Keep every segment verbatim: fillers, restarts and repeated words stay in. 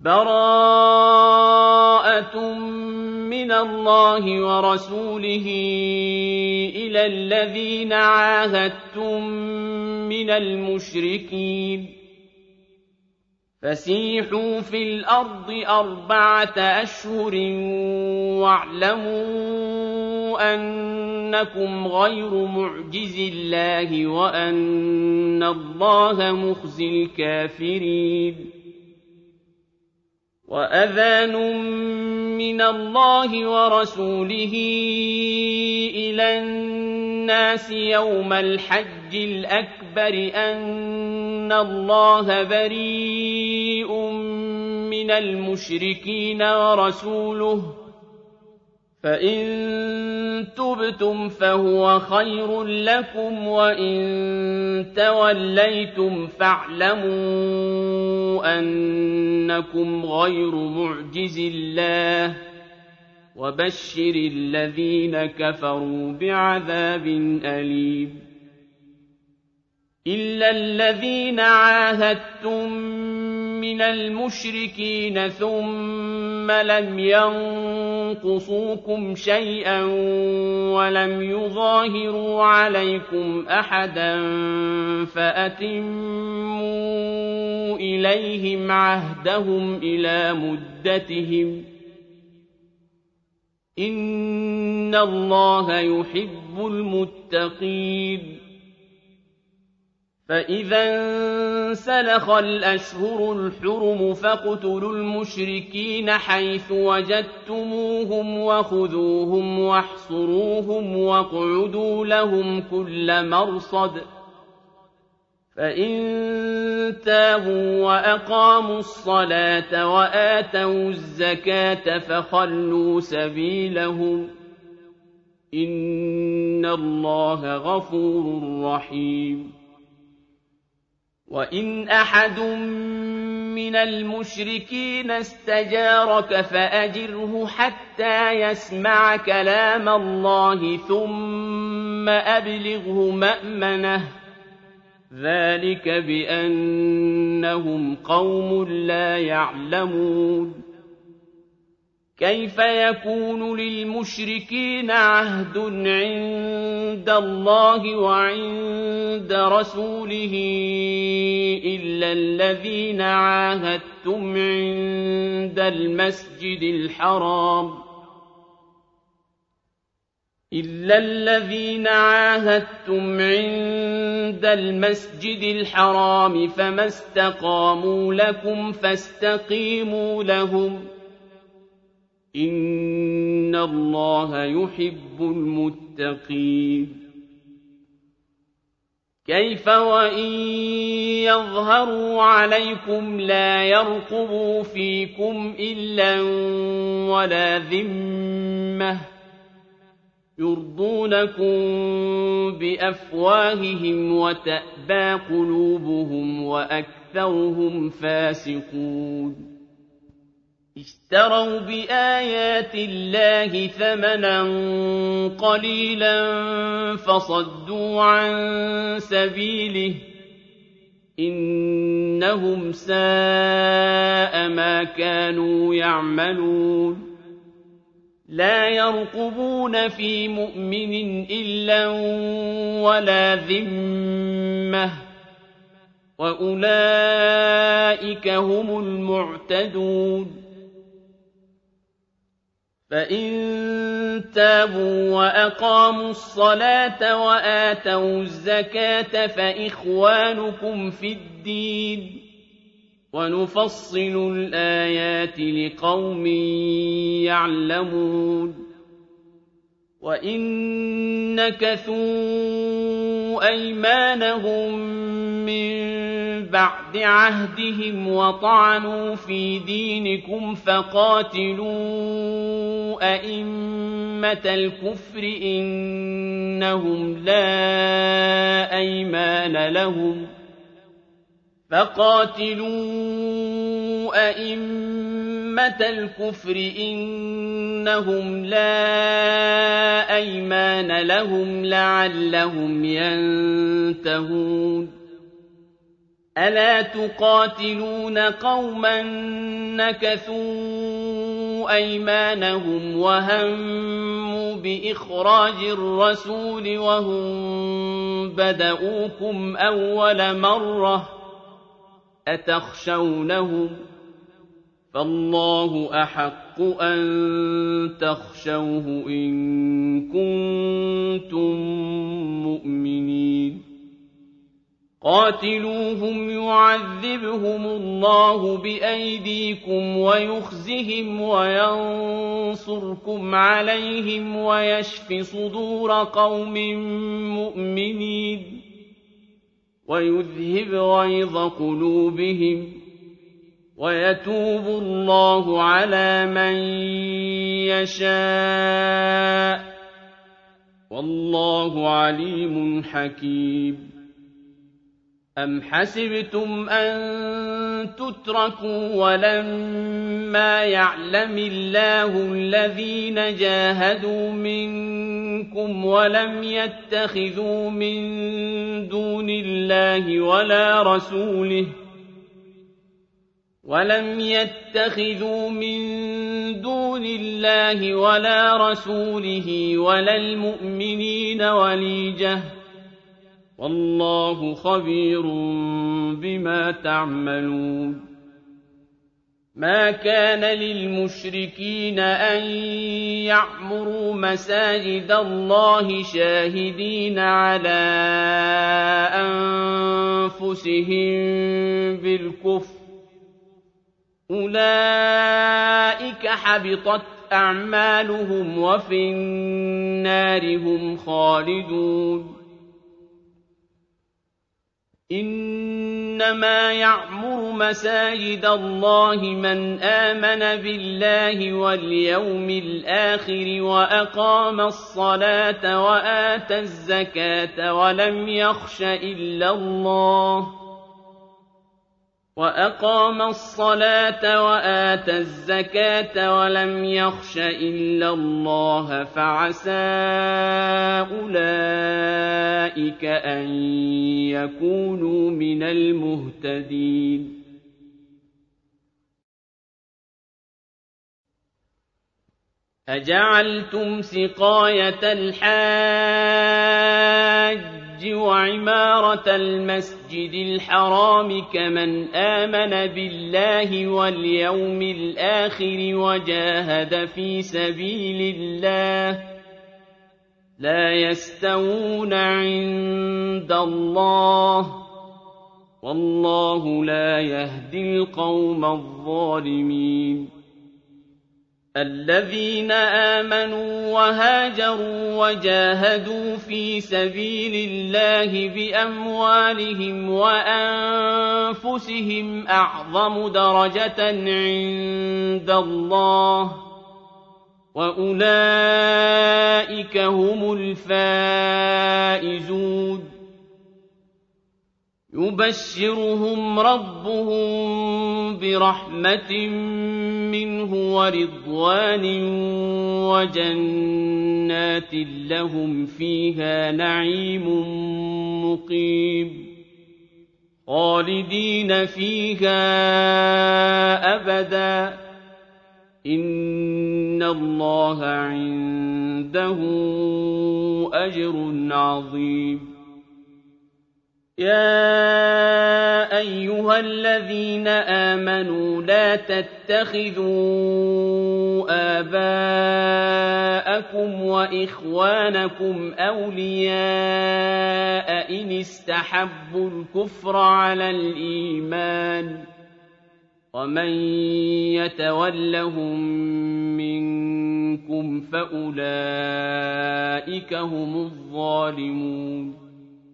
بَرَاءَةٌ مِّنَ اللَّهِ وَرَسُولِهِ إِلَى الَّذِينَ عَاهَدتُّم مِّنَ الْمُشْرِكِينَ فَسِيحُوا فِي الْأَرْضِ أَرْبَعَةَ أَشْهُرٍ وَاعْلَمُوا أَنَّكُمْ غَيْرُ مُعْجِزِي اللَّهِ وَأَنَّ اللَّهَ مُخْزِي الْكَافِرِينَ وَأَذَانٌ مِّنَ اللَّهِ وَرَسُولِهِ إِلَى النَّاسِ يَوْمَ الْحَجِّ الْأَكْبَرِ أَنَّ اللَّهَ بَرِيءٌ مِّنَ الْمُشْرِكِينَ وَرَسُولُهُ فَإِن تُبْتُمْ فَهُوَ خَيْرٌ لَّكُمْ وَإِن تَوَلَّيْتُمْ فَاعْلَمُوا أَنَّكُمْ غَيْرُ مُعْجِزِي اللَّهِ وَبَشِّرِ الَّذِينَ كَفَرُوا بِعَذَابٍ أَلِيمٍ إِلَّا الَّذِينَ عَاهَدتُّم مِّنَ الْمُشْرِكِينَ ثُمَّ لَمْ يَنقُصُوكُمْ شَيْئًا وَلَمْ يُظَاهِرُوا عَلَيْكُمْ أَحَدًا فَأَتِمُّوا إِلَيْهِمْ عَهْدَهُمْ إِلَىٰ مُدَّتِهِمْ ۚ إِنَّ اللَّهَ يُحِبُّ الْمُتَّقِينَ فَإِذَا انسَلَخَ الْأَشْهُرُ الْحُرُمُ فَاقْتُلُوا الْمُشْرِكِينَ حَيْثُ وَجَدتُّمُوهُمْ وَخُذُوهُمْ وَاحْصُرُوهُمْ وَاقْعُدُوا لَهُمْ كُلَّ مَرْصَدٍ فَإِن تَابُوا وَأَقَامُوا الصَّلَاةَ وَآتَوُا الزَّكَاةَ فَخَلُّوا سَبِيلَهُمْ ۚ إِنَّ اللَّهَ غَفُورٌ رَّحِيمٌ وَإِنْ أَحَدٌ مِّنَ الْمُشْرِكِينَ اسْتَجَارَكَ فَأَجِرْهُ حَتَّىٰ يَسْمَعَ كَلَامَ اللَّهِ ثُمَّ أَبْلِغْهُ مَأْمَنَهُ ۚ ذَٰلِكَ بِأَنَّهُمْ قَوْمٌ لَّا يَعْلَمُونَ كَيْفَ يَكُونُ لِلْمُشْرِكِينَ عَهْدٌ عِندَ اللَّهِ وَعِندَ رَسُولِهِ إِلَّا الَّذِينَ عَاهَدتُّمْ عِندَ الْمَسْجِدِ الْحَرَامِ إِلَّا الَّذِينَ عَاهَدتُّمْ عِندَ الْمَسْجِدِ الْحَرَامِ فَمَا اسْتَقَامُوا لَكُمْ فَاسْتَقِيمُوا لَهُمْ ۚ إِنَّ اللَّهَ يُحِبُّ الْمُتَّقِينَ كَيْفَ وَإِن يَظْهَرُوا عَلَيْكُمْ لَا يَرْقُبُوا فِيكُمْ إِلًّا وَلَا ذِمَّةً يُرْضُونَكُم بِأَفْوَاهِهِمْ وَتَأْبَىٰ قُلُوبُهُمْ وَأَكْثَرُهُمْ فَاسِقُونَ اشْتَرَوْا بِآيَاتِ اللَّهِ ثَمَنًا قَلِيلًا فَصَدُّوا عَن سَبِيلِهِ ۚ إِنَّهُمْ سَاءَ مَا كَانُوا يَعْمَلُونَ لَا يَرْقُبُونَ فِي مُؤْمِنٍ إِلًّا وَلَا ذِمَّةً ۚ وَأُولَٰئِكَ هُمُ الْمُعْتَدُونَ فَإِن تَابُوا وَأَقَامُوا الصَّلَاةَ وَآتَوُا الزَّكَاةَ فَإِخْوَانُكُمْ فِي الدِّينِ ۗ وَنُفَصِّلُ الْآيَاتِ لِقَوْمٍ يَعْلَمُونَ وَإِن نَّكَثُوا أَيْمَانَهُم مِّن بَعْدِ عَهْدِهِمْ وَطَعَنُوا فِي دِينِكُمْ فَقَاتِلُوا أَئِمَّةَ الْكُفْرِ إِنَّهُمْ لَا أَيْمَانَ لَهُمْ فَقَاتِلُوا أَئِمَّةَ الْكُفْرِ إِنَّهُمْ لَا أَيْمَانَ لَهُمْ لَعَلَّهُمْ يَنتَهُونَ ألا تقاتلون قوما نكثوا أيمانهم وهموا بإخراج الرسول وهم بدؤوكم أول مرة أتخشونهم فالله أحق أن تخشوه إن كنتم مؤمنين قاتلوهم يعذبهم الله بأيديكم ويخزهم وينصركم عليهم ويشف صدور قوم مؤمنين ويذهب غيظ قلوبهم ويتوب الله على من يشاء والله عليم حكيم أم حسبتم أن تتركوا ولما يعلم الله الذين جاهدوا منكم ولم يتخذوا من دون الله ولا رسوله ولم يتخذوا من دون الله ولا رسوله ولا المؤمنين وليجة والله خبير بما تعملون ما كان للمشركين أن يعمروا مساجد الله شاهدين على أنفسهم بالكفر أولئك حبطت أعمالهم وفي النار هم خالدون إنما يعمر مساجد الله من آمن بالله واليوم الآخر وأقام الصلاة وآتى الزكاة ولم يخش إلا الله وأقام الصلاة وآتى الزكاة ولم يخش إلا الله فعسى أولئك أن يكونوا من المهتدين أجعلتم سقاية الحاج وعمارة المسجد الحرام كمن آمن بالله واليوم الآخر وجاهد في سبيل الله لا يستوون عند الله والله لا يهدي القوم الظالمين الذين آمنوا وهاجروا وجاهدوا في سبيل الله بأموالهم وأنفسهم أعظم درجة عند الله وأولئك هم الفائزون يبشرهم ربهم برحمة منه ورضوان وجنات لهم فيها نعيم مقيم خالدين فيها أبدا إن الله عنده أجر عظيم يا أيها الذين آمنوا لا تتخذوا آباءكم وإخوانكم أولياء إن استحبوا الكفر على الإيمان ومن يتولهم منكم فأولئك هم الظالمون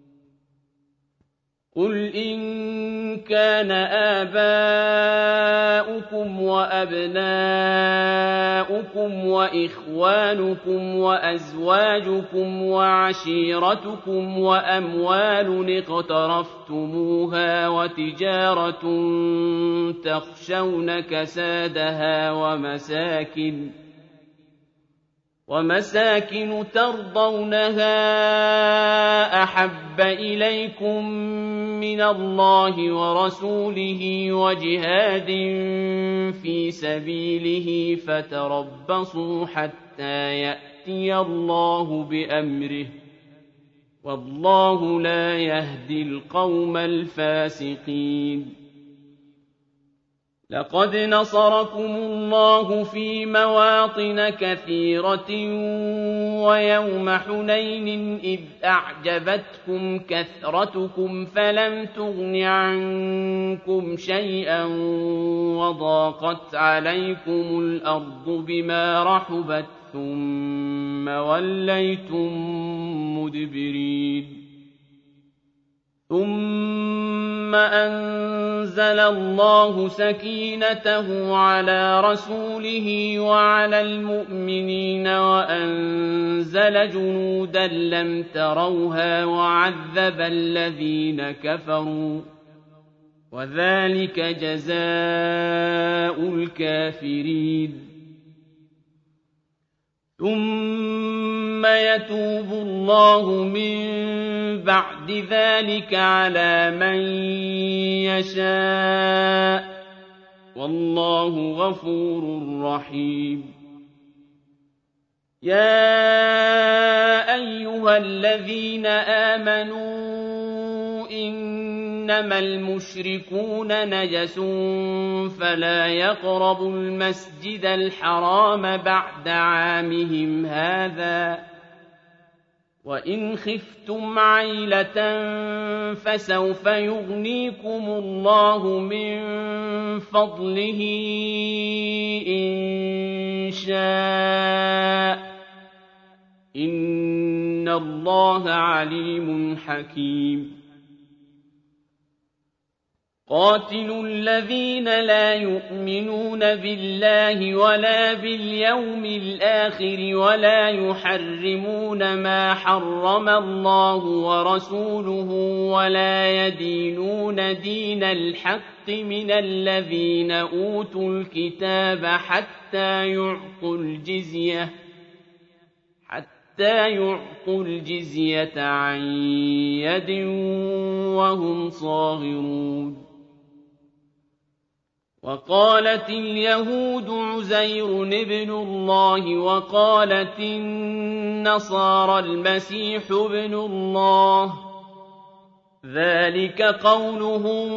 قل إن كان آباؤكم وأبناؤكم وإخوانكم وأزواجكم وعشيرتكم وأموال اقترفتموها وتجارة تخشون كسادها ومساكن ومساكن ترضونها أحب إليكم من الله ورسوله وجهاد في سبيله فتربصوا حتى يأتي الله بأمره والله لا يهدي القوم الفاسقين لقد نصركم الله في مواطن كثيرة ويوم حنين إذ أعجبتكم كثرتكم فلم تغن عنكم شيئا وضاقت عليكم الأرض بما رحبت ثم وليتم مدبرين ثم أنزل الله سكينته على رسوله وعلى المؤمنين وأنزل جنودا لم تروها وعذب الذين كفروا وذلك جزاء الكافرين ثم يتوب الله من بعد ذلك على من يشاء والله غفور رحيم يا أيها الذين آمنوا إنما المشركون نجس فلا يقربوا المسجد الحرام بعد عامهم هذا وإن خفتم عيلة فسوف يغنيكم الله من فضله إن شاء إن الله عليم حكيم قاتلوا الذين لا يؤمنون بالله ولا باليوم الآخر ولا يحرمون ما حرم الله ورسوله ولا يدينون دين الحق من الذين أوتوا الكتاب حتى يعطوا الجزية حتى يعطوا الجزية عن يد وهم صاغرون وقالت اليهود عزير ابن الله وقالت النصارى المسيح ابن الله ذلك قولهم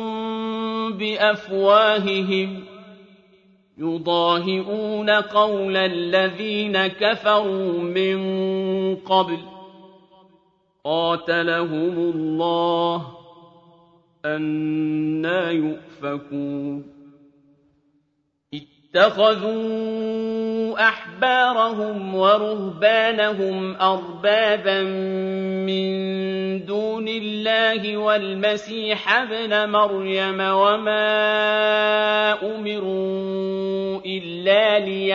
بأفواههم يضاهئون قول الذين كفروا من قبل قاتلهم الله أنى يؤفكون اتخذوا أحبارهم ورهبانهم أربابا من دون الله والمسيح ابن مريم وما أمروا إلا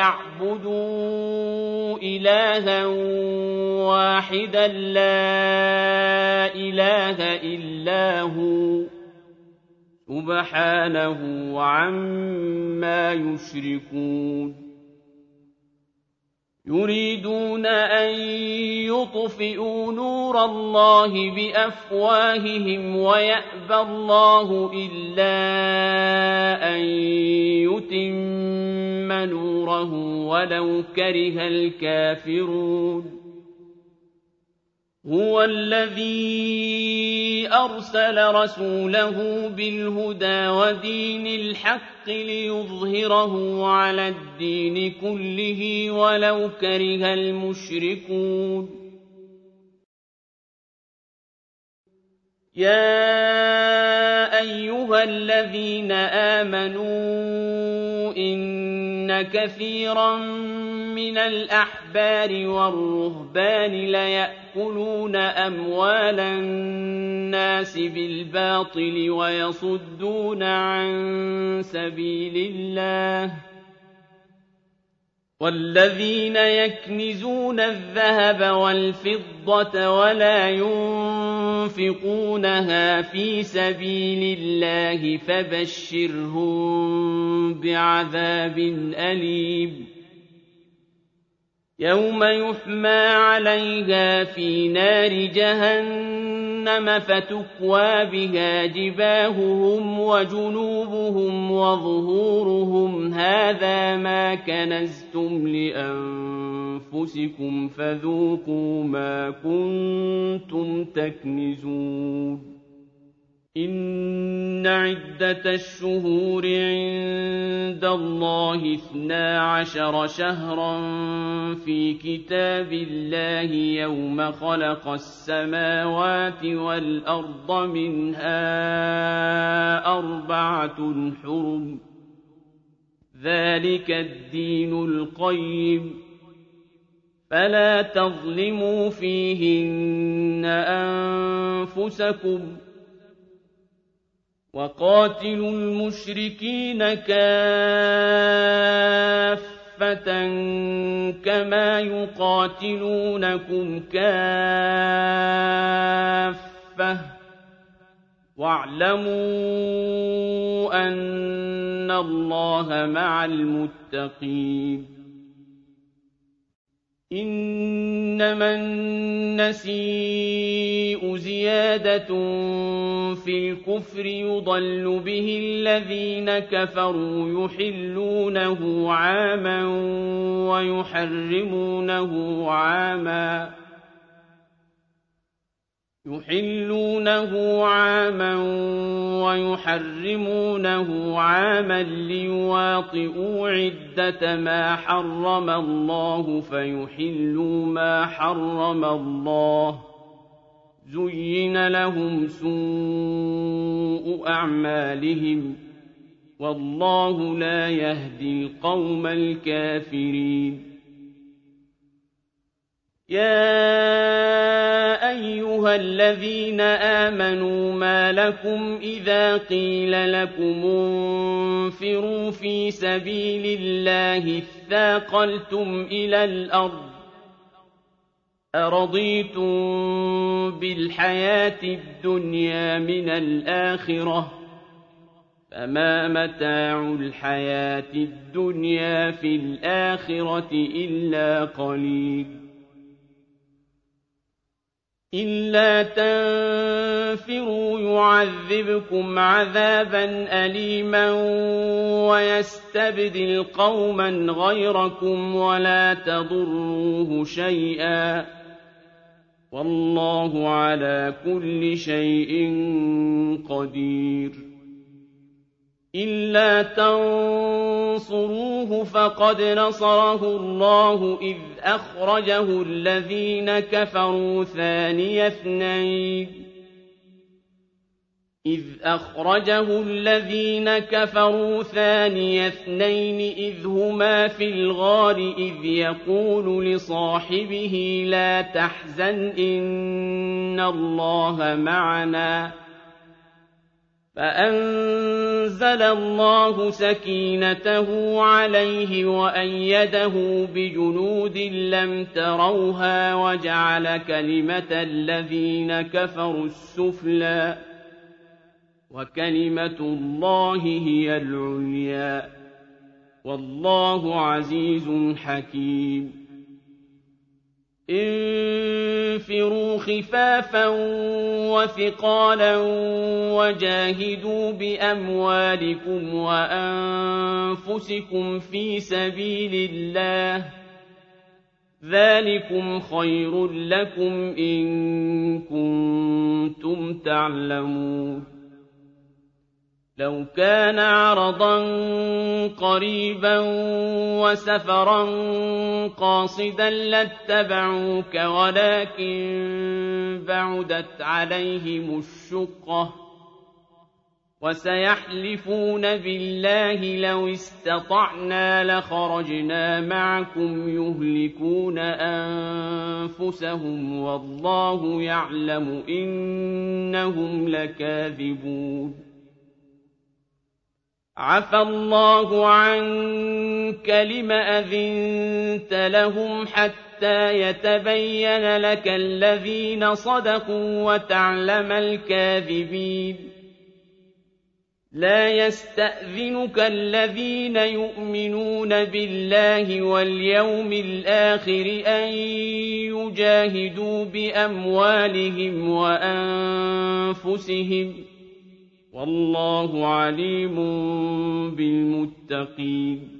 ليعبدوا إلها واحدا لا إله إلا هو سبحانه عما يشركون يريدون أن يطفئوا نور الله بأفواههم ويأبى الله إلا أن يتم نوره ولو كره الكافرون هو الذي أرسل رسوله بالهدى ودين الحق ليظهره على الدين كله ولو كره المشركون يا أيها الذين آمنوا إن كثيرا من الأحبار والرهبان ليأكلون أموال الناس بالباطل ويصدون عن سبيل الله والذين يكنزون الذهب والفضة ولا ينفقونها في سبيل الله فبشرهم بعذاب أليم يَوْمَ يُحْمَىٰ عَلَيْهَا فِي نَارِ جَهَنَّمَ فَتُكْوَىٰ بِهَا جِبَاهُهُمْ وَجُنُوبُهُمْ وَظُهُورُهُمْ هَٰذَا مَا كَنَزْتُمْ لِأَنفُسِكُمْ فَذُوقُوا مَا كُنتُمْ تَكْنِزُونَ إِنَّ عِدَّةَ الشُّهُورِ عِندَ اللَّهِ اثْنَا عَشَرَ شَهْرًا فِي كِتَابِ اللَّهِ يَوْمَ خَلَقَ السَّمَاوَاتِ وَالْأَرْضَ مِنْهَا أَرْبَعَةٌ حُرُمٌ ۚ ذَٰلِكَ الدِّينُ الْقَيِّمُ ۚ فَلَا تَظْلِمُوا فِيهِنَّ أَنفُسَكُمْ ۚ وَقَاتِلُوا الْمُشْرِكِينَ كَافَّةً كَمَا يُقَاتِلُونَكُمْ كَافَّةً ۚ وَاعْلَمُوا أَنَّ اللَّهَ مَعَ الْمُتَّقِينَ إِنَّمَا النَّسِيءُ زِيَادَةٌ فِي الْكُفْرِ يُضَلُّ بِهِ الَّذِينَ كَفَرُوا يُحِلُّونَهُ عَامًا وَيُحَرِّمُونَهُ عَامًا يُحِلُّونَهُ عَامًا وَيُحَرِّمُونَهُ عَامًا لِيُوَاطِئُوا عِدَّةَ مَا حَرَّمَ اللَّهُ فَيُحِلُّوا مَا حَرَّمَ اللَّهُ ۚ زُيِّنَ لَهُمْ سُوءُ أَعْمَالِهِمْ ۗ وَاللَّهُ لَا يَهْدِي الْقَوْمَ الْكَافِرِينَ يَا أَيُّهَا الَّذِينَ آمَنُوا مَا لَكُمْ إِذَا قِيلَ لَكُمُ انفِرُوا فِي سَبِيلِ اللَّهِ اثَّاقَلْتُمْ إِلَى الْأَرْضِ أَرَضِيتُم بِالْحَيَاةِ الدُّنْيَا مِنَ الْآخِرَةِ ۚ فَمَا مَتَاعُ الْحَيَاةِ الدُّنْيَا فِي الْآخِرَةِ إِلَّا قَلِيلٌ إِلَّا تَنفِرُوا يُعَذِّبْكُمْ عَذَابًا أَلِيمًا وَيَسْتَبْدِلْ قَوْمًا غَيْرَكُمْ وَلَا تَضُرُّوهُ شَيْئًا ۗ وَاللَّهُ عَلَىٰ كُلِّ شَيْءٍ قَدِيرٌ إِلَّا تَنصُرُوهُ فَقَدْ نَصَرَهُ اللَّهُ إِذْ أَخْرَجَهُ الَّذِينَ كَفَرُوا ثَانِيَ اثْنَيْنِ إِذْ أَخْرَجَهُ الَّذِينَ كَفَرُوا ثَانِيَ اثْنَيْنِ إِذْ هُمَا فِي الْغَارِ إِذْ يَقُولُ لِصَاحِبِهِ لَا تَحْزَنْ إِنَّ اللَّهَ مَعَنَا ۖ فَأَنزَلَ اللَّهُ سَكِينَتَهُ عَلَيْهِ وَأَيَّدَهُ بِجُنُودٍ لَّمْ تَرَوْهَا وَجَعَلَ كَلِمَةَ الَّذِينَ كَفَرُوا السُّفْلَىٰ ۗ وَكَلِمَةُ اللَّهِ هِيَ الْعُلْيَا ۗ وَاللَّهُ عَزِيزٌ حَكِيمٌ انفِرُوا خِفَافًا وَثِقَالًا وَجَاهِدُوا بِأَمْوَالِكُمْ وَأَنفُسِكُمْ فِي سَبِيلِ اللَّهِ ۚ ذَٰلِكُمْ خَيْرٌ لَّكُمْ إِن كُنتُمْ تَعْلَمُونَ لَوْ كَانَ عَرَضًا قَرِيبًا وَسَفَرًا قَاصِدًا لَّاتَّبَعُوكَ وَلَٰكِن بَعُدَتْ عَلَيْهِمُ الشُّقَّةُ ۚ وَسَيَحْلِفُونَ بِاللَّهِ لَوِ اسْتَطَعْنَا لَخَرَجْنَا مَعَكُمْ يُهْلِكُونَ أَنفُسَهُمْ وَاللَّهُ يَعْلَمُ إِنَّهُمْ لَكَاذِبُونَ عَفَا اللَّهُ عَنكَ لِمَ أَذِنتَ لَهُمْ حَتَّىٰ يَتَبَيَّنَ لَكَ الَّذِينَ صَدَقُوا وَتَعْلَمَ الْكَاذِبِينَ لا يستأذنك الذين يؤمنون بالله واليوم الآخر أن يجاهدوا بأموالهم وأنفسهم والله عليم بالمتقين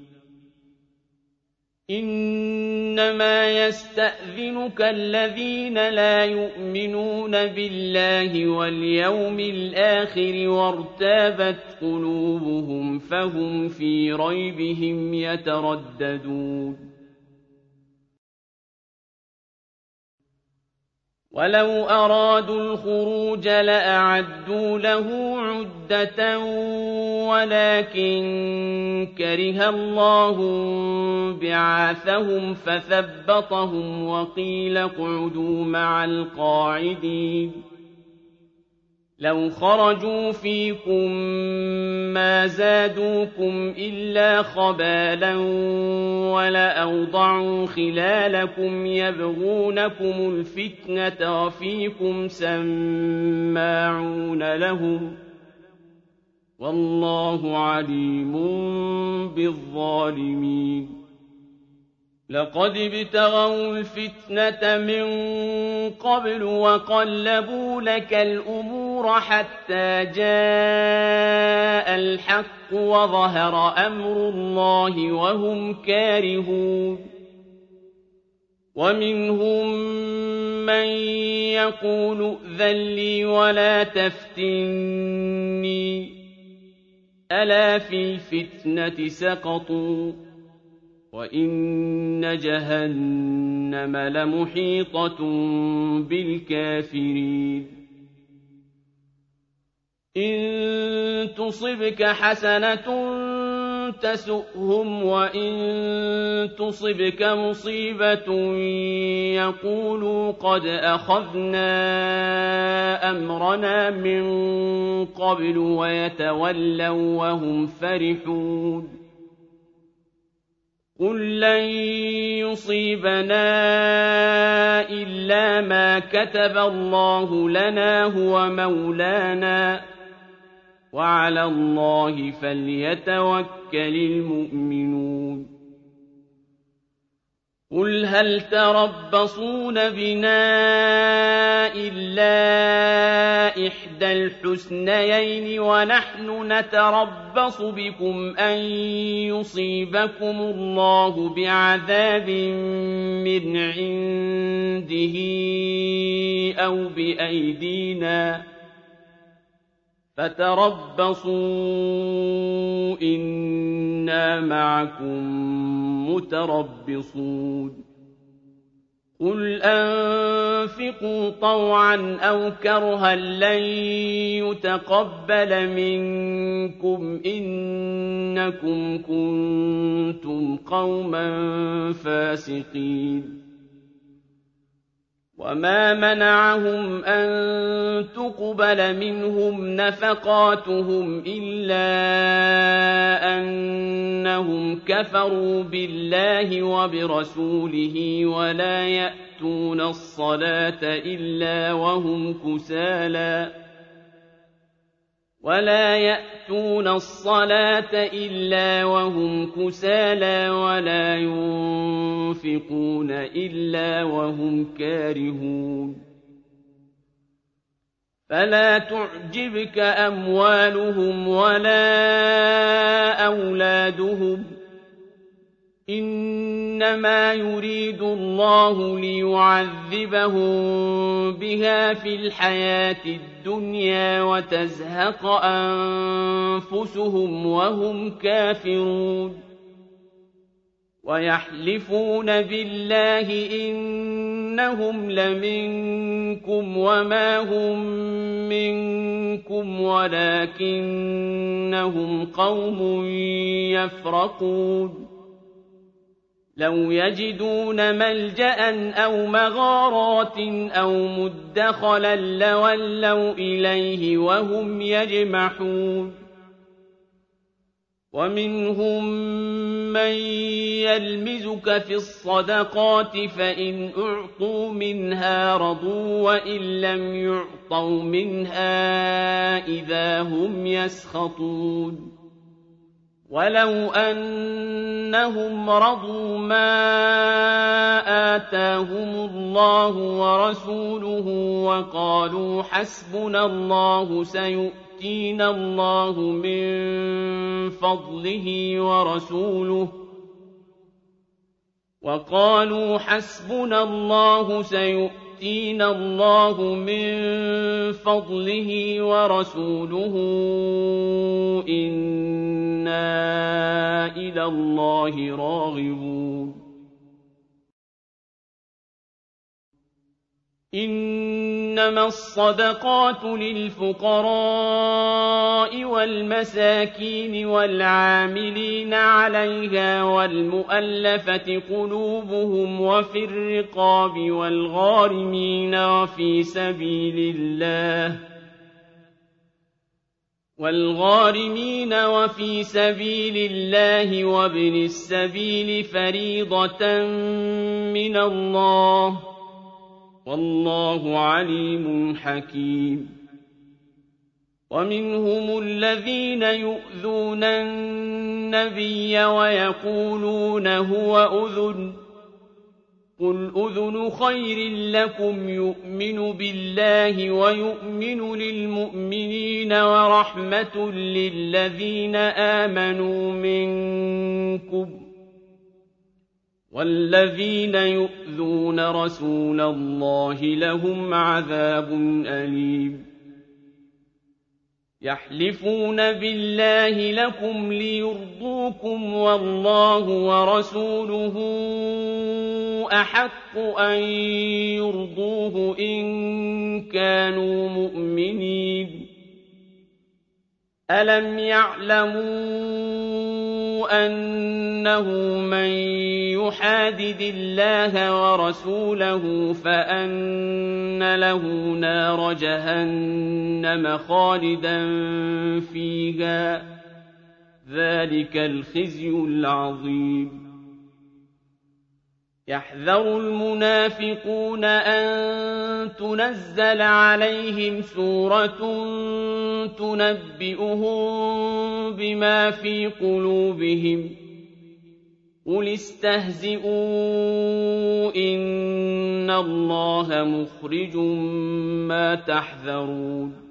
إنما يستأذنك الذين لا يؤمنون بالله واليوم الآخر وارتابت قلوبهم فهم في ريبهم يترددون ولو أرادوا الخروج لأعدوا له عدة ولكن كره الله بعاثهم فثبطهم وقيل اقعدوا مع القاعدين لو خرجوا فيكم ما زادوكم إلا خبالا ولأوضعوا خلالكم يبغونكم الفتنة وفيكم سماعون لهم والله عليم بالظالمين لقد ابتغوا الفتنة من قبل وقلبوا لك الأمور حتى جاء الحق وظهر أمر الله وهم كارهون ومنهم من يقول ائذن لي ولا تفتني ألا في الفتنة سقطوا وإن جهنم لمحيطة بالكافرين إن تصبك حسنة تسؤهم وإن تصبك مصيبة يقولوا قد أخذنا أمرنا من قبل ويتولوا وهم فرحون قل لن يصيبنا إلا ما كتب الله لنا هو مولانا وعلى الله فليتوكل المؤمنون قل هل تربصون بنا إلا إحدى الحسنيين ونحن نتربص بكم أن يصيبكم الله بعذاب من عنده أو بأيدينا فتربصوا إنا معكم متربصون قل أنفقوا طوعا أو كرها لن يتقبل منكم إنكم كنتم قوما فاسقين وما منعهم أن تقبل منهم نفقاتهم إلا أنهم كفروا بالله وبرسوله ولا يأتون الصلاة إلا وهم كسالى ولا يأتون الصلاة إلا وهم كسالى ولا ينفقون إلا وهم كارهون فلا تعجبك أموالهم ولا أولادهم إنما يريد الله ليعذبهم بها في الحياة الدنيا وتزهق أنفسهم وهم كافرون ويحلفون بالله إنهم لمنكم وما هم منكم ولكنهم قوم يفرقون لو يجدون ملجأ أو مغارات أو مدخلا لولوا إليه وهم يجمحون ومنهم من يلمزك في الصدقات فإن أعطوا منها رضوا وإن لم يعطوا منها إذا هم يسخطون ولو أنهم رضوا ما آتاهم الله ورسوله وقالوا حسبنا الله سيؤتينا الله من فضله ورسوله وقالوا حسبنا الله سيؤتينا الله من فضله ورسوله إنا إلى الله راغبون إنما الصدقات للفقراء والمساكين والعاملين عليها والمؤلفة قلوبهم وفي الرقاب والغارمين وفي سبيل الله والغارمين وفي سبيل الله وابن السبيل فريضة من الله والله عليم حكيم ومنهم الذين يؤذون النبي ويقولون هو أذن قل أذن خير لكم يؤمن بالله ويؤمن للمؤمنين ورحمة للذين آمنوا منكم والذين يؤذون رسول الله لهم عذاب أليم يحلفون بالله لكم ليرضوكم والله ورسوله أحق أن يرضوه إن كانوا مؤمنين ألم يعلموا أنه من يحادد الله ورسوله فأن له نار جهنم خالدا فيها ذلك الخزي العظيم يحذر المنافقون أن تنزل عليهم سورة تنبئهم بما في قلوبهم قل استهزئوا إن الله مخرج ما تحذرون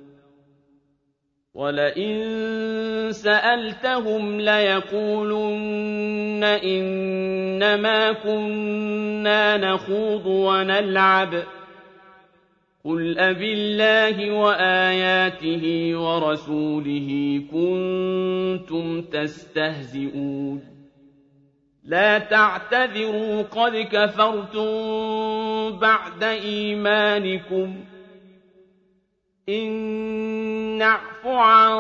ولئن سألتهم ليقولن إنما كنا نخوض ونلعب قل أبالله وآياته ورسوله كنتم تستهزئون لا تعتذروا قد كفرتم بعد إيمانكم إن نعف عن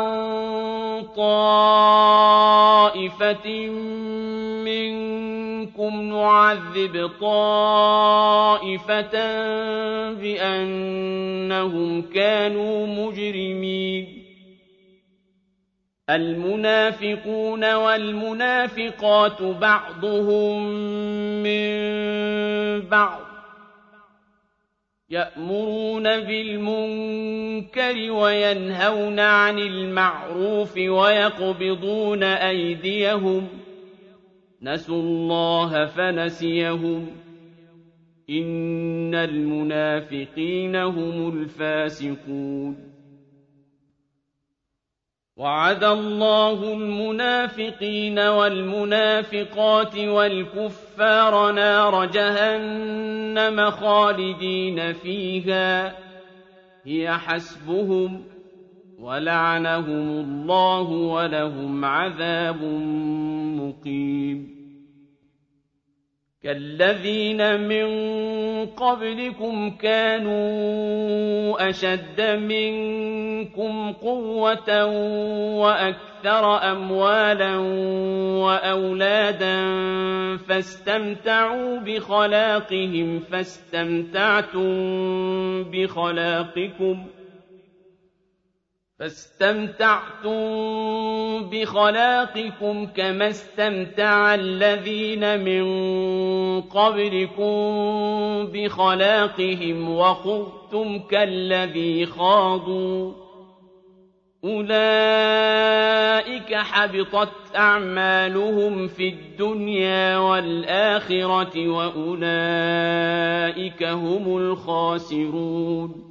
طائفة منكم نعذب طائفة بأنهم كانوا مجرمين المنافقون والمنافقات بعضهم من بعض يأمرون بالمنكر وينهون عن المعروف ويقبضون أيديهم نسوا الله فنسيهم إن المنافقين هم الفاسقون وعد الله المنافقين والمنافقات والكفار نار جهنم خالدين فيها هي حسبهم ولعنهم الله ولهم عذاب مقيم كالذين من قبلكم كانوا أشد منكم قوة وأكثر أموالا وأولادا فاستمتعوا بخلاقهم فاستمتعتم بخلاقكم فاستمتعتم بخلاقكم كما استمتع الذين من قبلكم بخلاقهم وخضتم كالذي خاضوا أولئك حبطت أعمالهم في الدنيا والآخرة وأولئك هم الخاسرون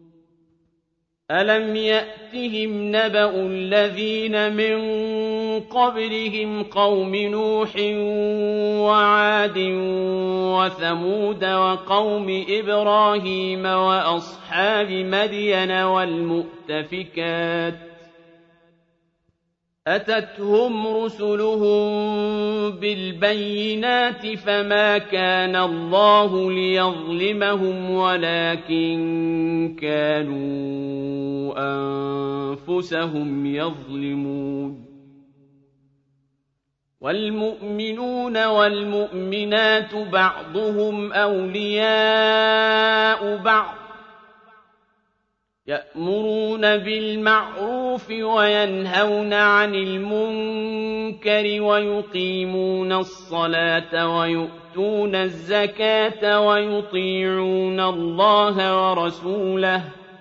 ألم يأتهم نبأ الذين من قبلهم قوم نوح وعاد وثمود وقوم إبراهيم وأصحاب مدين والمؤتفكات أتتهم رسلهم بالبينات فما كان الله ليظلمهم ولكن كانوا أنفسهم يظلمون والمؤمنون والمؤمنات بعضهم أولياء بعض يأمرون بالمعروف وينهون عن المنكر ويقيمون الصلاة ويؤتون الزكاة ويطيعون الله ورسوله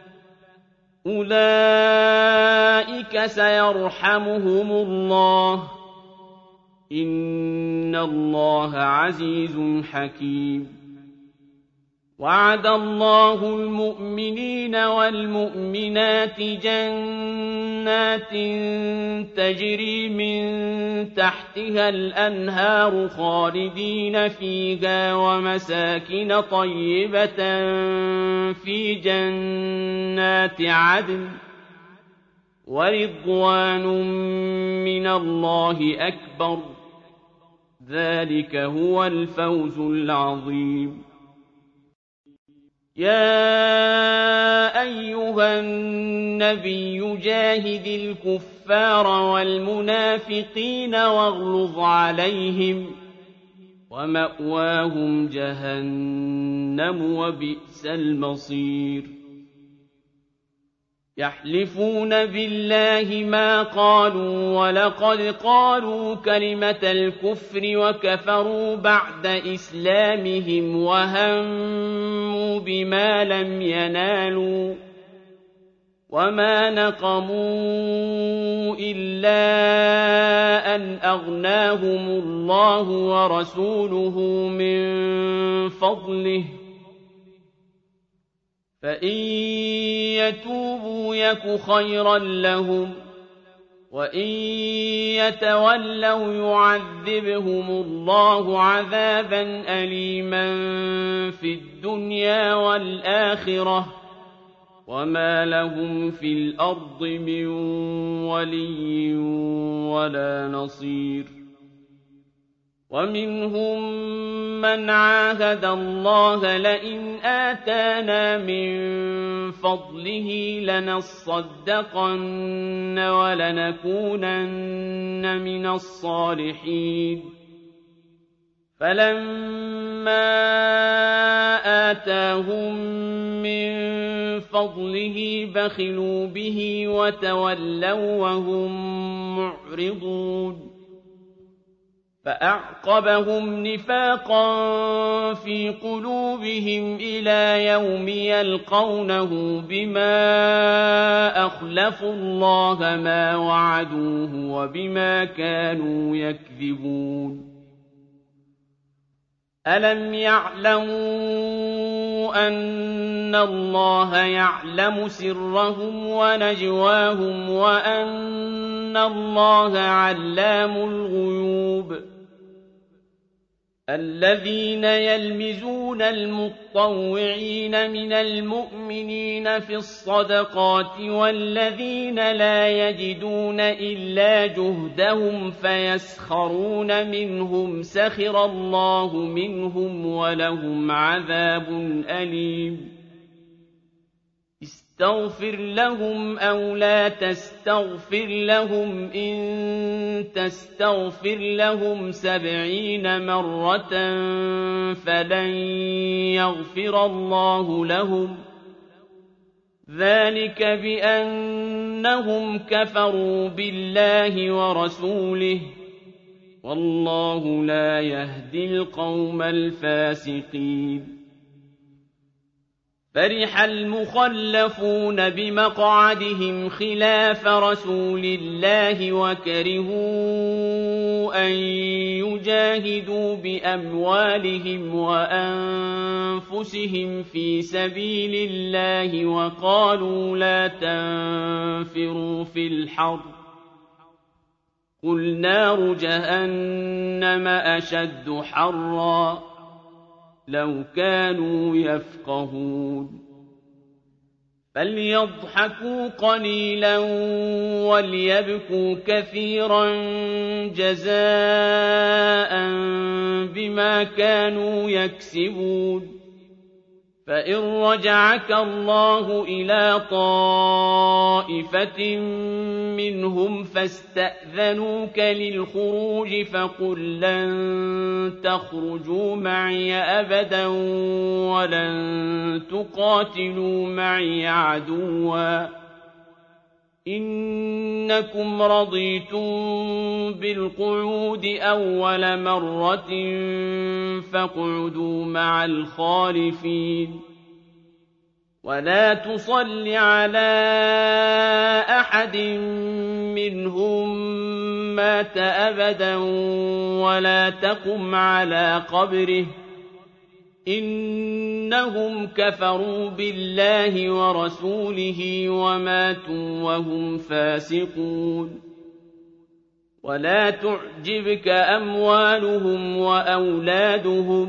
أولئك سيرحمهم الله إن الله عزيز حكيم وعد الله المؤمنين والمؤمنات جنات تجري من تحتها الأنهار خالدين فيها ومساكن طيبة في جنات عدن ورضوان من الله أكبر ذلك هو الفوز العظيم يا أيها النبي جاهد الكفار والمنافقين واغلظ عليهم ومأواهم جهنم وبئس المصير يحلفون بالله ما قالوا ولقد قالوا كلمة الكفر وكفروا بعد إسلامهم وهموا بما لم ينالوا وما نقموا إلا أن أغناهم الله ورسوله من فضله فإن يتوبوا يك خيرا لهم وإن يتولوا يعذبهم الله عذابا أليما في الدنيا والآخرة وما لهم في الأرض من ولي ولا نصير ومنهم من عاهد الله لئن آتانا من فضله لنصدقن ولنكونن من الصالحين فلما آتاهم من فضله بخلوا به وتولوا وهم معرضون فأعقبهم نفاقا في قلوبهم إلى يوم يلقونه بما أخلفوا الله ما وعدوه وبما كانوا يكذبون ألم يعلموا أن الله يعلم سرهم ونجواهم وأن الله علام الغيوب الذين يلمزون المطوعين من المؤمنين في الصدقات والذين لا يجدون إلا جهدهم فيسخرون منهم سخر الله منهم ولهم عذاب أليم استغفر لهم أو لا تستغفر لهم إن تستغفر لهم سبعين مرة فلن يغفر الله لهم ذلك بأنهم كفروا بالله ورسوله والله لا يهدي القوم الفاسقين فرح المخلفون بمقعدهم خلاف رسول الله وكرهوا أن يجاهدوا بأموالهم وأنفسهم في سبيل الله وقالوا لا تنفروا في الحر قل نار جهنم أشد حرا لو كانوا يفقهون فليضحكوا قليلا وليبكوا كثيرا جزاء بما كانوا يكسبون فإن رجعك الله إلى طائفة منهم فاستأذنوك للخروج فقل لن تخرجوا معي أبدا ولن تقاتلوا معي عدوا إنكم رضيتم بالقعود أول مرة فاقعدوا مع الخالفين ولا تصل على أحد منهم مات أبدا ولا تقم على قبره إنهم كفروا بالله ورسوله وماتوا وهم فاسقون ولا تعجبك أموالهم وأولادهم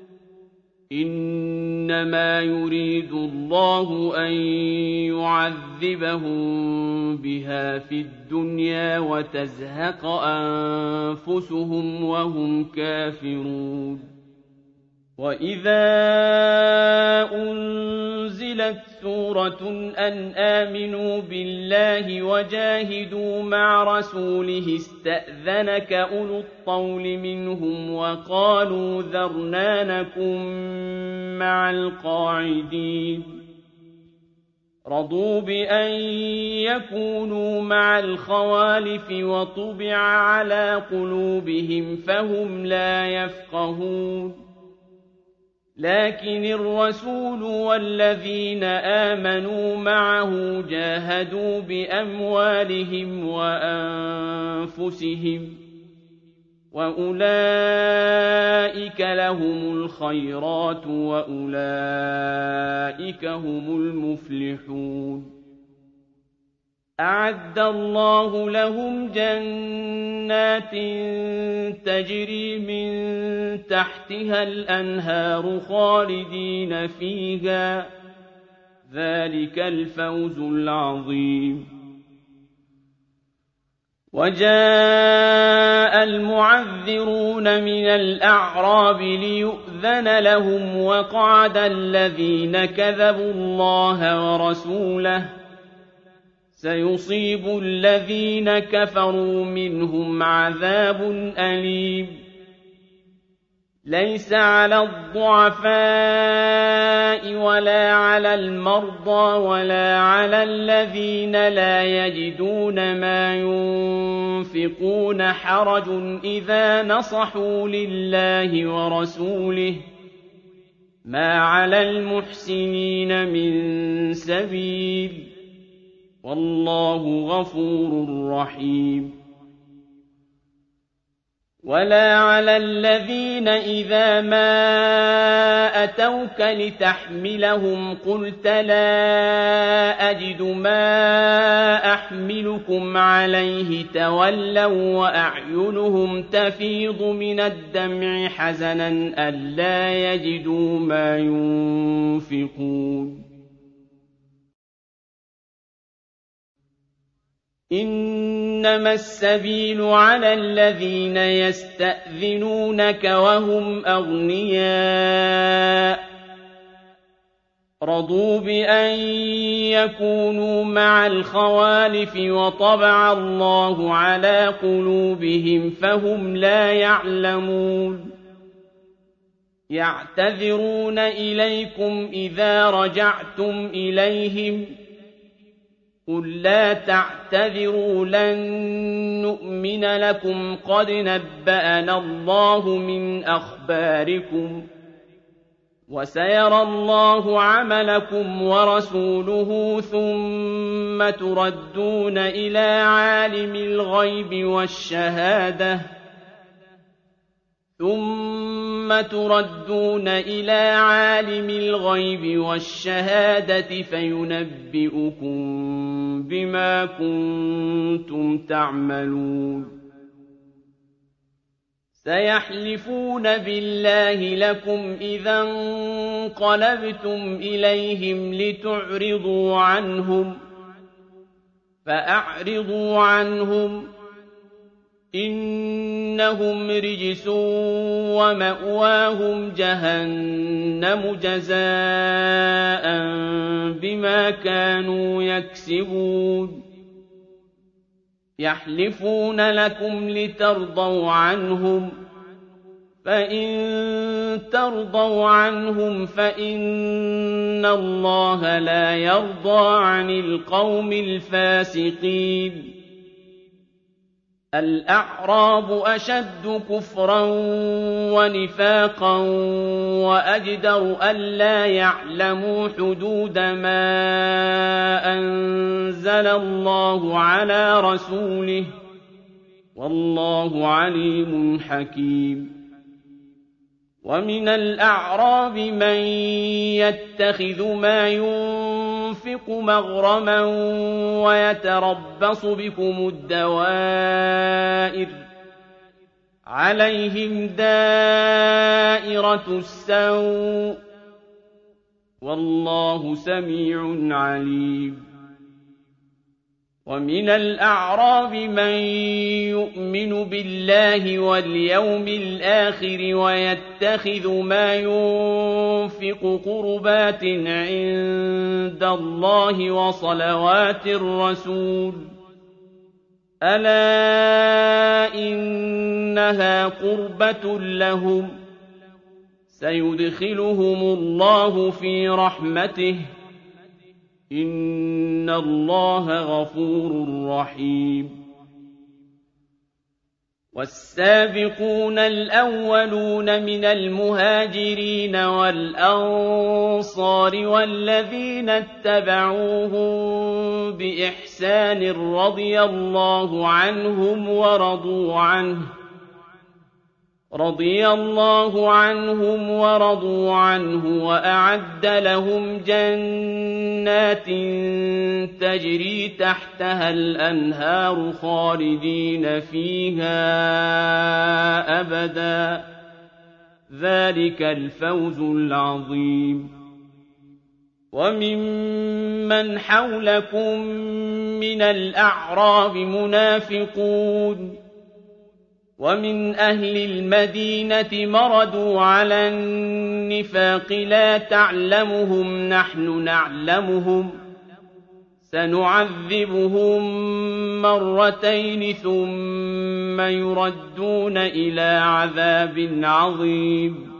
إنما يريد الله أن يعذبهم بها في الدنيا وتزهق أنفسهم وهم كافرون وَإِذَا أُنزِلَتْ سُورَةٌ أَنْ آمِنُوا بِاللَّهِ وَجَاهِدُوا مَعَ رَسُولِهِ اسْتَأْذَنَكَ أُولُو الطَّوْلِ مِنْهُمْ وَقَالُوا ذَرْنَا نَكُن مَّعَ الْقَاعِدِينَ رَضُوا بِأَن يَكُونُوا مَعَ الْخَوَالِفِ وَطُبِعَ عَلَىٰ قُلُوبِهِمْ فَهُمْ لَا يَفْقَهُونَ لكن الرسول والذين آمنوا معه جاهدوا بأموالهم وأنفسهم وأولئك لهم الخيرات وأولئك هم المفلحون أعد الله لهم جنات تجري من تحتها الأنهار خالدين فيها ذلك الفوز العظيم وجاء المعذرون من الأعراب ليؤذن لهم وقعد الذين كذبوا الله ورسوله سيصيب الذين كفروا منهم عذاب أليم ليس على الضعفاء ولا على المرضى ولا على الذين لا يجدون ما ينفقون حرج إذا نصحوا لله ورسوله ما على المحسنين من سبيل والله غفور رحيم ولا على الذين إذا ما أتوك لتحملهم قلت لا أجد ما أحملكم عليه تولوا وأعينهم تفيض من الدمع حزنا ألا يجدوا ما ينفقون إنما السبيل على الذين يستأذنونك وهم أغنياء رضوا بأن يكونوا مع الخوالف وطبع الله على قلوبهم فهم لا يعلمون يعتذرون إليكم إذا رجعتم إليهم قل لا تعتذروا لن نؤمن لكم قد نبأنا الله من أخباركم وسيرى الله عملكم ورسوله ثم تردون إلى عالم الغيب والشهادة ثم تردون إلى عالم الغيب والشهادة فينبئكم بما كنتم تعملون سيحلفون بالله لكم إذا انقلبتم إليهم لتعرضوا عنهم فأعرضوا عنهم إنهم رجس ومأواهم جهنم جزاء بما كانوا يكسبون يحلفون لكم لترضوا عنهم فإن ترضوا عنهم فإن الله لا يرضى عن القوم الفاسقين الأعراب أشد كفرا ونفاقا وأجدر ألا يعلموا حدود ما أنزل الله على رسوله والله عليم حكيم ومن الأعراب من يتخذ ما ينفق مغرما ويتربص بكم الدوائر عليهم دائرة السوء والله سميع عليم ومن الأعراب من يؤمن بالله واليوم الآخر ويتخذ ما ينفق قربات عند الله وصلوات الرسول ألا إنها قربة لهم سيدخلهم الله في رحمته إن الله غفور رحيم والسابقون الأولون من المهاجرين والأنصار والذين اتبعوهم بإحسان رضي الله عنهم ورضوا عنه رضي الله عنهم ورضوا عنه وأعد لهم جنات تجري تحتها الأنهار خالدين فيها أبدا ذلك الفوز العظيم وممن حولكم من الأعراب منافقون ومن أهل المدينة مردوا على النفاق لا تعلمهم نحن نعلمهم سنعذبهم مرتين ثم يردون إلى عذاب عظيم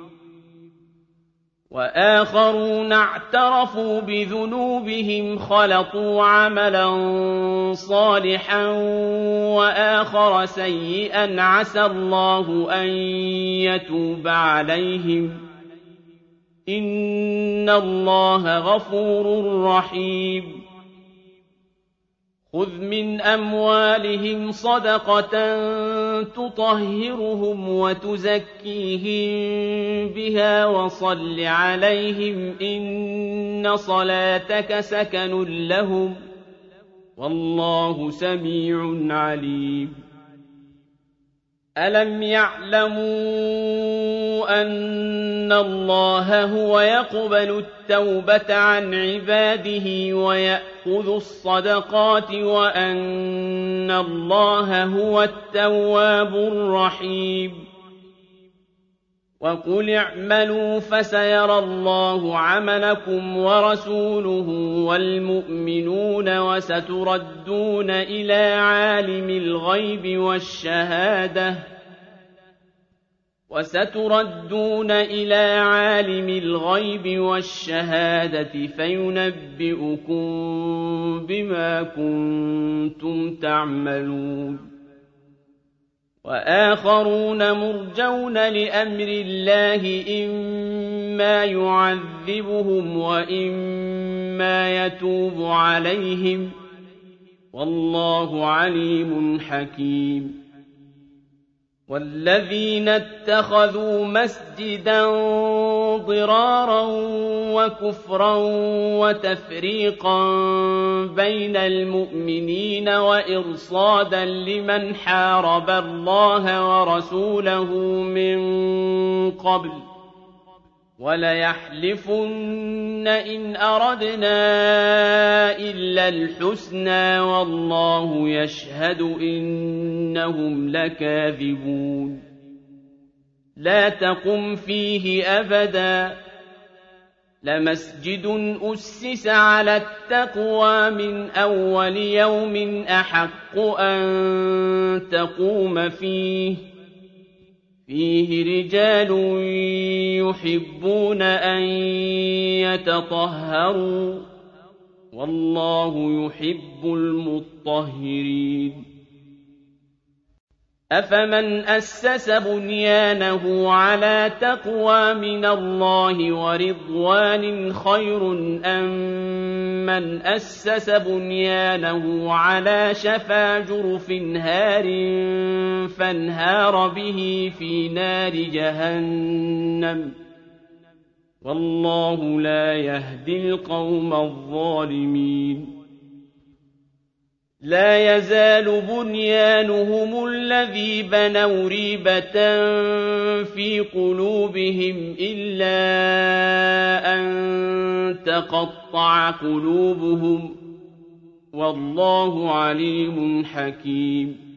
وآخرون اعترفوا بذنوبهم خلطوا عملا صالحا وآخر سيئا عسى الله أن يتوب عليهم إن الله غفور رحيم خذ من أموالهم صدقة تطهرهم وتزكيهم بها وصل عليهم إن صلاتك سكن لهم والله سميع عليم ألم يعلموا أن الله هو يقبل التوبة عن عباده ويأخذ الصدقات وأن الله هو التواب الرحيم وقل اعملوا فسيرى الله عملكم ورسوله والمؤمنون وستردون إلى عالم الغيب والشهادة وستردون إلى عالم الغيب والشهادة فينبئكم بما كنتم تعملون وآخرون مرجون لأمر الله إما يعذبهم وإما يتوب عليهم والله عليم حكيم والذين اتخذوا مسجدا ضرارا وكفرا وتفريقا بين المؤمنين وإرصادا لمن حارب الله ورسوله من قبل وليحلفن إن أردنا إلا الحسنى والله يشهد إنهم لكاذبون لا تقم فيه أبدا لمسجد أسس على التقوى من أول يوم أحق أن تقوم فيه فيه رجال يحبون أن يتطهروا والله يحب المطهرين أفمن أسس بنيانه على تقوى من الله ورضوان خير أم من أسس بنيانه على شفا جرف هار فانهار به في نار جهنم والله لا يهدي القوم الظالمين لا يزال بنيانهم الذي بنوا ريبة في قلوبهم إلا أن تقطع قلوبهم والله عليم حكيم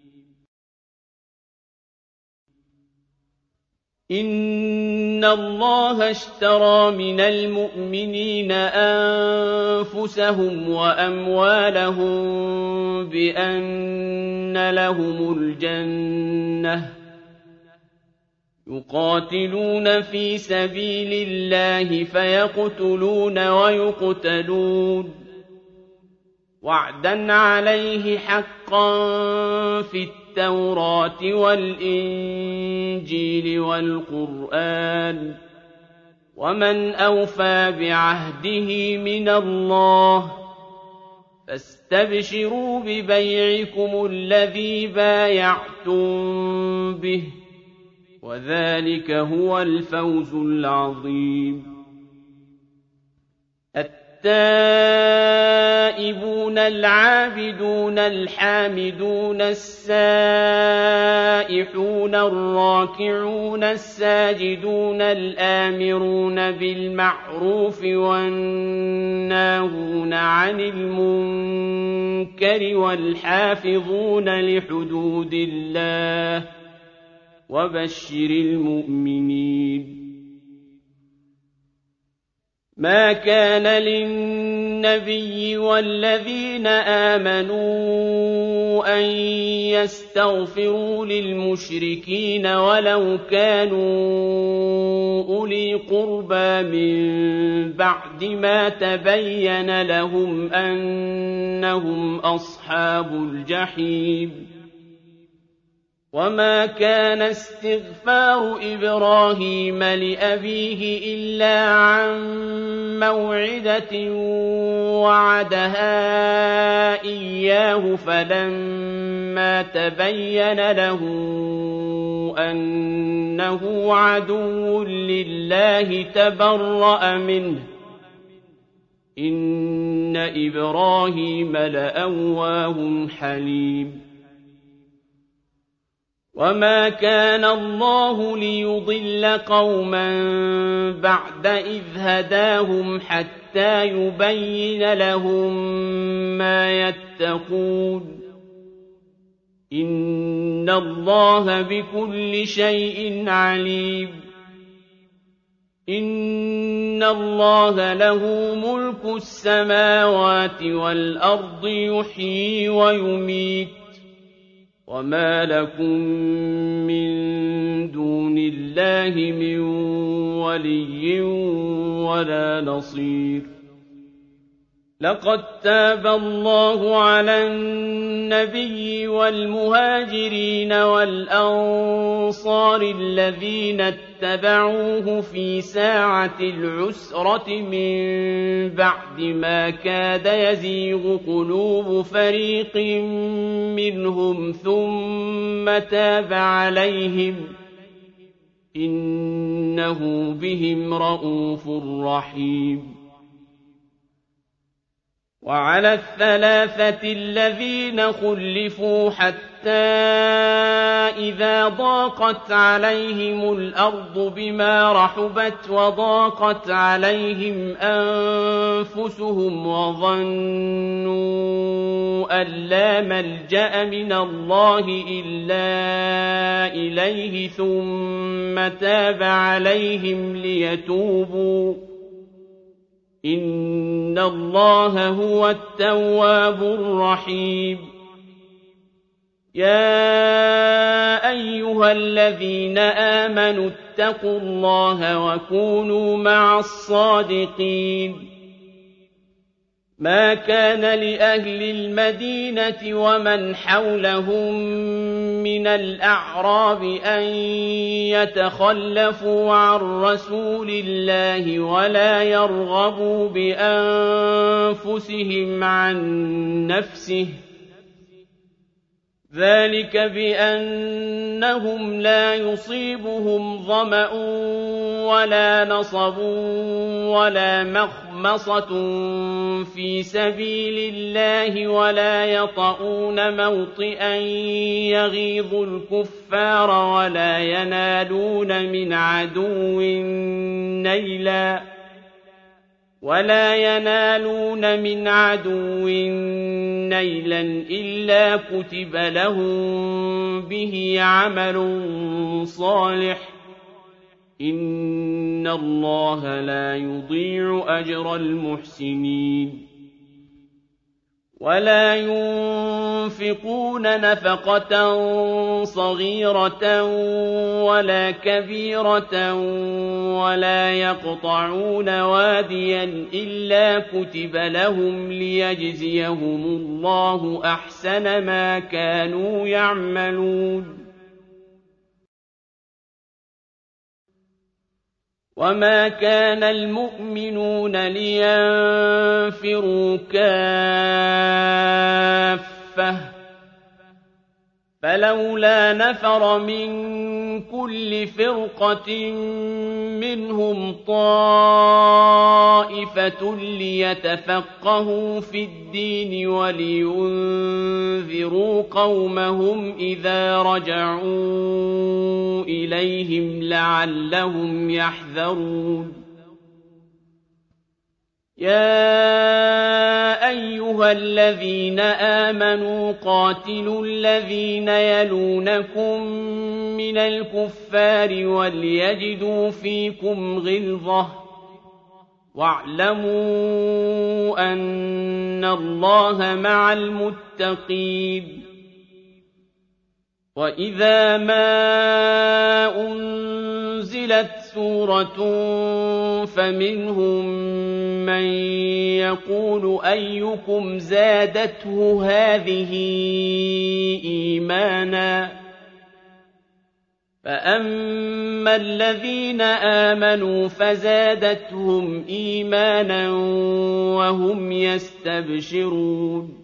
إن الله اشترى من المؤمنين أنفسهم وأموالهم بأن لهم الجنة يقاتلون في سبيل الله فيقتلون ويقتلون وعدا عليه حقا في التوراة والإنجيل والقرآن ومن أوفى بعهده من الله فاستبشروا ببيعكم الذي بايعتم به وذلك هو الفوز العظيم التائبون العابدون الحامدون السائحون الراكعون الساجدون الآمرون بالمعروف والناهون عن المنكر والحافظون لحدود الله وبشر المؤمنين ما كان للنبي والذين آمنوا أن يستغفروا للمشركين ولو كانوا أولي قربى من بعد ما تبين لهم أنهم أصحاب الجحيم وما كان استغفار إبراهيم لأبيه إلا عن موعدة وعدها إياه فلما تبين له أنه عدو لله تبرأ منه إن إبراهيم لأواه حليم وما كان الله ليضل قوما بعد إذ هداهم حتى يبين لهم ما يتقون إن الله بكل شيء عليم إن الله له ملك السماوات والأرض يحيي ويميت وما لكم من دون لله من ولي ولا نصير. لقد تاب الله على النبي والمهاجرين والأنصار الذين اتبعوه في ساعة العسرة من بعد ما كاد يزيغ قلوب فريق منهم ثم تاب عليهم إنه بهم رءوف رحيم. وعلى الثلاثة الذين خلفوا حتى إذا ضاقت عليهم الأرض بما رحبت وضاقت عليهم أنفسهم وظنوا أن لا ملجأ من الله إلا إليه ثم تاب عليهم ليتوبوا إن الله هو التواب الرحيم. يا أيها الذين آمنوا اتقوا الله وكونوا مع الصادقين. ما كان لأهل المدينة ومن حولهم من الأعراب أن يتخلفوا عن رسول الله ولا يرغبوا بأنفسهم عن نفسه ذلك بأنهم لا يصيبهم ظمأ ولا نصب ولا مخمصة في سبيل الله ولا يطؤون موطئا يغيظ الكفار ولا ينالون من عدو نيلا ولا ينالون من عدو نيلا إلا كتب لهم به عمل صالح إن الله لا يضيع أجر المحسنين. ولا ينفقون نفقة صغيرة ولا كبيرة ولا يقطعون واديا إلا كتب لهم ليجزيهم الله أحسن ما كانوا يعملون. وما كان المؤمنون لينفروا كافة فلولا نفر من كل فرقة منهم طائفة ليتفقهوا في الدين ولينذروا قومهم إذا رجعوا إليهم لعلهم يحذرون. يا أيها الذين آمنوا قاتلوا الذين يلونكم من الكفار وليجدوا فيكم غلظة واعلموا أن الله مع المتقين. وإذا ما أنزلت سورة فمنهم من يقول أيكم زادته هذه إيمانا فأما الذين آمنوا فزادتهم إيمانا وهم يستبشرون.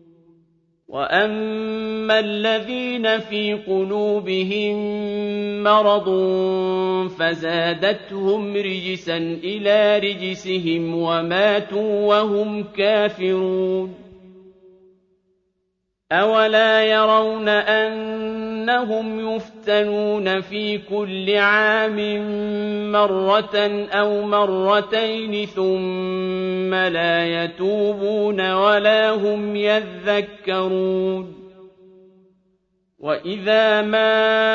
وأما الذين في قلوبهم مرض فزادتهم رجسا إلى رجسهم وماتوا وهم كافرون. أولا يرون أنهم يفتنون في كل عام مرة أو مرتين ثم لا يتوبون ولا هم يذكرون. وإذا ما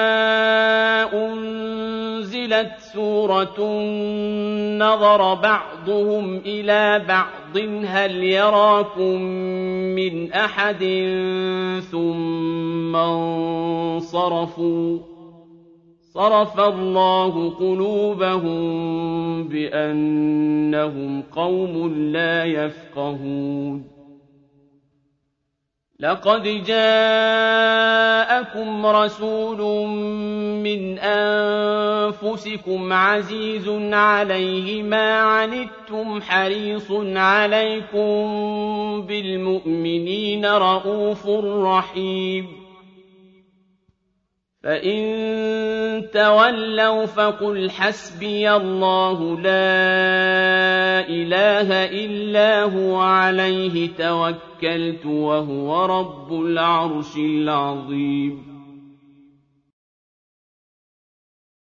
أنزلت سورة نظر بعضهم إلى بعض هل يراكم من أحد ثم انصرفوا صَرَفَ اللَّهُ قُلُوبَهُم بِأَنَّهُمْ قَوْمٌ لَّا يَفْقَهُونَ لَقَدْ جَاءَكُمْ رَسُولٌ مِّنْ أَنفُسِكُمْ عَزِيزٌ عَلَيْهِ مَا عَنِتُّمْ حَرِيصٌ عَلَيْكُم بِالْمُؤْمِنِينَ رَءُوفٌ رَّحِيمٌ فَإِن تَوَلَّوْا فَقُلْ حَسْبِيَ اللَّهُ لَا إِلَٰهَ إِلَّا هُوَ عَلَيْهِ تَوَكَّلْتُ وَهُوَ رَبُّ الْعَرْشِ الْعَظِيمِ